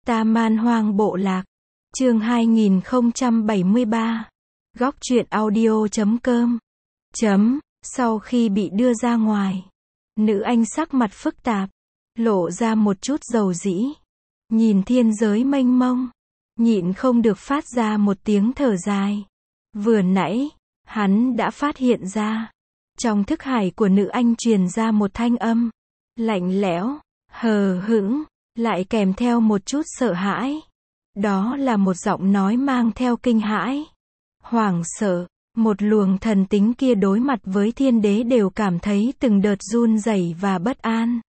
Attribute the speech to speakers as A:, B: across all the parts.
A: Ta Man Hoang Bộ Lạc. Chương 2073. Góc truyện audio.com. Sau khi bị đưa ra ngoài, nữ anh sắc mặt phức tạp, lộ ra một chút dầu dĩ. Nhìn thiên giới mênh mông, nhịn không được phát ra một tiếng thở dài. Vừa nãy, hắn đã phát hiện ra, trong thức hải của nữ anh truyền ra một thanh âm, lạnh lẽo, hờ hững, lại kèm theo một chút sợ hãi. Đó là một giọng nói mang theo kinh hãi, hoảng sợ. Một luồng thần tính kia đối mặt với thiên đế đều cảm thấy từng đợt run rẩy và bất an.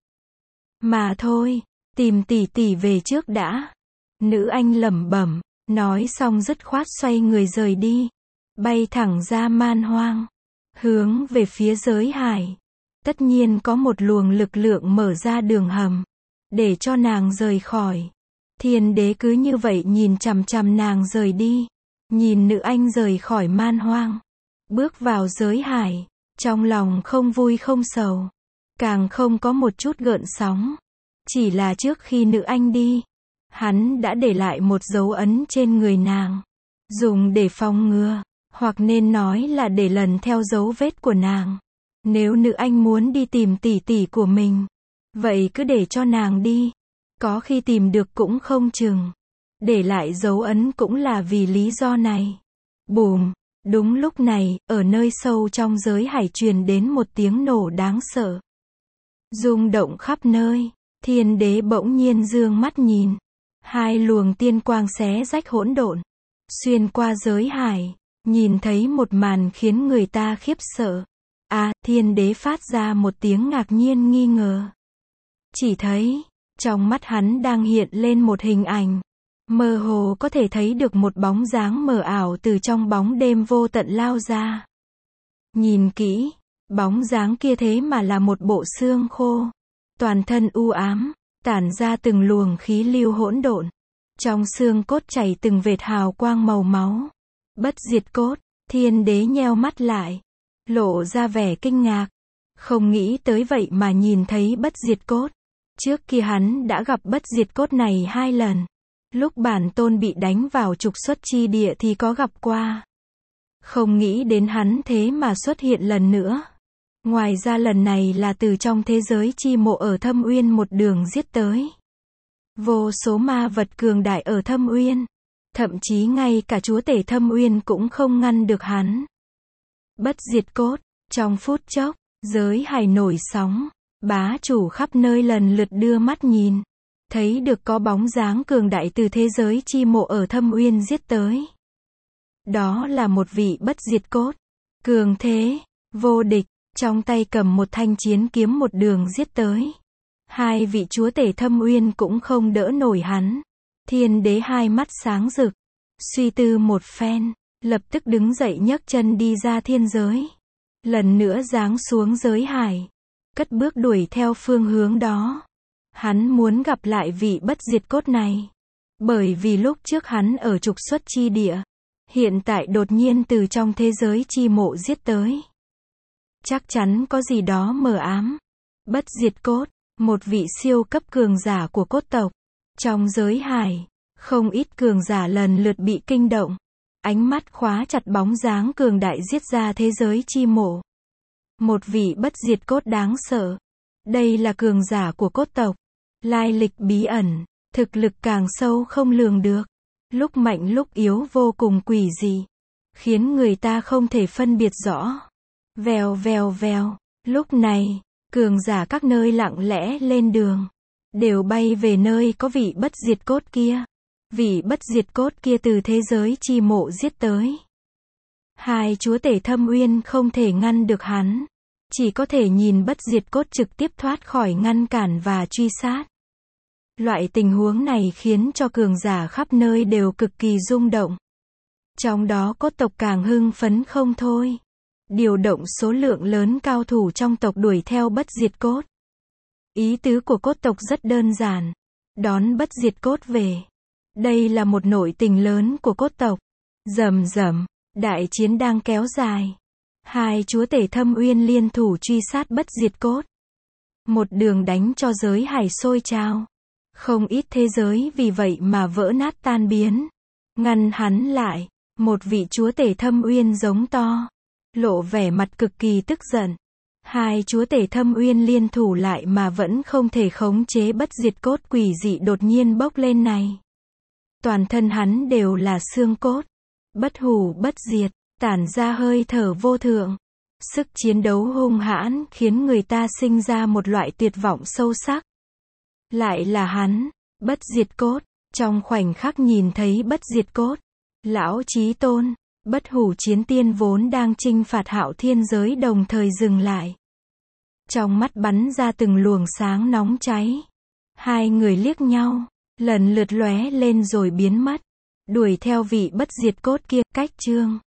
A: Mà thôi, tìm tỷ tỷ về trước đã. Nữ anh lẩm bẩm, nói xong dứt khoát xoay người rời đi, bay thẳng ra man hoang, hướng về phía giới hải. Tất nhiên có một luồng lực lượng mở ra đường hầm, để cho nàng rời khỏi. Thiên đế cứ như vậy nhìn chằm chằm nàng rời đi, nhìn nữ anh rời khỏi man hoang, bước vào giới hải, trong lòng không vui không sầu, càng không có một chút gợn sóng. Chỉ là trước khi nữ anh đi, hắn đã để lại một dấu ấn trên người nàng, dùng để phòng ngừa, hoặc nên nói là để lần theo dấu vết của nàng. Nếu nữ anh muốn đi tìm tỷ tỷ của mình, vậy cứ để cho nàng đi, có khi tìm được cũng không chừng. Để lại dấu ấn cũng là vì lý do này. Bùm, đúng lúc này, ở nơi sâu trong giới hải truyền đến một tiếng nổ đáng sợ, rung động khắp nơi. Thiên đế bỗng nhiên dương mắt nhìn, hai luồng tiên quang xé rách hỗn độn, xuyên qua giới hải, nhìn thấy một màn khiến người ta khiếp sợ. Thiên đế phát ra một tiếng ngạc nhiên nghi ngờ. Chỉ thấy, trong mắt hắn đang hiện lên một hình ảnh, mơ hồ có thể thấy được một bóng dáng mờ ảo từ trong bóng đêm vô tận lao ra. Nhìn kỹ, bóng dáng kia thế mà là một bộ xương khô, toàn thân u ám, tản ra từng luồng khí lưu hỗn độn. Trong xương cốt chảy từng vệt hào quang màu máu. Bất diệt cốt. Thiên đế nheo mắt lại, lộ ra vẻ kinh ngạc. Không nghĩ tới vậy mà nhìn thấy bất diệt cốt. Trước kia hắn đã gặp bất diệt cốt này 2 lần. Lúc bản tôn bị đánh vào trục xuất chi địa thì có gặp qua. Không nghĩ đến hắn thế mà xuất hiện lần nữa. Ngoài ra lần này là từ trong thế giới chi mộ ở Thâm Uyên một đường giết tới. Vô số ma vật cường đại ở Thâm Uyên, thậm chí ngay cả chúa tể Thâm Uyên cũng không ngăn được hắn. Bất diệt cốt. Trong phút chốc, giới hải nổi sóng, bá chủ khắp nơi lần lượt đưa mắt nhìn, thấy được có bóng dáng cường đại từ thế giới chi mộ ở Thâm Uyên giết tới. Đó là một vị bất diệt cốt, cường thế, vô địch, trong tay cầm một thanh chiến kiếm một đường giết tới. Hai vị chúa tể Thâm Uyên cũng không đỡ nổi hắn. Thiên đế hai mắt sáng rực, suy tư một phen, lập tức đứng dậy nhấc chân đi ra thiên giới. Lần nữa giáng xuống giới hải, cất bước đuổi theo phương hướng đó. Hắn muốn gặp lại vị bất diệt cốt này, bởi vì lúc trước hắn ở trục xuất chi địa, hiện tại đột nhiên từ trong thế giới chi mộ giết tới. Chắc chắn có gì đó mờ ám. Bất diệt cốt, một vị siêu cấp cường giả của cốt tộc. Trong giới hải, không ít cường giả lần lượt bị kinh động. Ánh mắt khóa chặt bóng dáng cường đại giết ra thế giới chi mộ. Một vị bất diệt cốt đáng sợ. Đây là cường giả của cốt tộc. Lai lịch bí ẩn, thực lực càng sâu không lường được. Lúc mạnh lúc yếu vô cùng quỷ dị, khiến người ta không thể phân biệt rõ. Vèo vèo vèo. Lúc này, cường giả các nơi lặng lẽ lên đường, đều bay về nơi có vị bất diệt cốt kia. Vị bất diệt cốt kia từ thế giới chi mộ giết tới. Hai chúa tể Thâm Uyên không thể ngăn được hắn, chỉ có thể nhìn bất diệt cốt trực tiếp thoát khỏi ngăn cản và truy sát. Loại tình huống này khiến cho cường giả khắp nơi đều cực kỳ rung động. Trong đó cốt tộc càng hưng phấn không thôi, điều động số lượng lớn cao thủ trong tộc đuổi theo bất diệt cốt. Ý tứ của cốt tộc rất đơn giản, đón bất diệt cốt về. Đây là một nội tình lớn của cốt tộc. Rầm rầm, đại chiến đang kéo dài. Hai chúa tể Thâm Uyên liên thủ truy sát bất diệt cốt. Một đường đánh cho giới hải sôi trào. Không ít thế giới vì vậy mà vỡ nát tan biến. Ngăn hắn lại, một vị chúa tể thâm uyên giống to, lộ vẻ mặt cực kỳ tức giận. Hai chúa tể thâm uyên liên thủ lại mà vẫn không thể khống chế bất diệt cốt quỷ dị đột nhiên bốc lên này. Toàn thân hắn đều là xương cốt, bất hủ bất diệt, tản ra hơi thở vô thượng. Sức chiến đấu hung hãn khiến người ta sinh ra một loại tuyệt vọng sâu sắc. Lại là hắn, bất diệt cốt. Trong khoảnh khắc nhìn thấy bất diệt cốt, lão chí tôn, bất hủ chiến tiên vốn đang chinh phạt Hạo Thiên giới đồng thời dừng lại. Trong mắt bắn ra từng luồng sáng nóng cháy. Hai người liếc nhau, lần lượt lóe lên rồi biến mất. Đuổi theo vị bất diệt cốt kia, cách chương.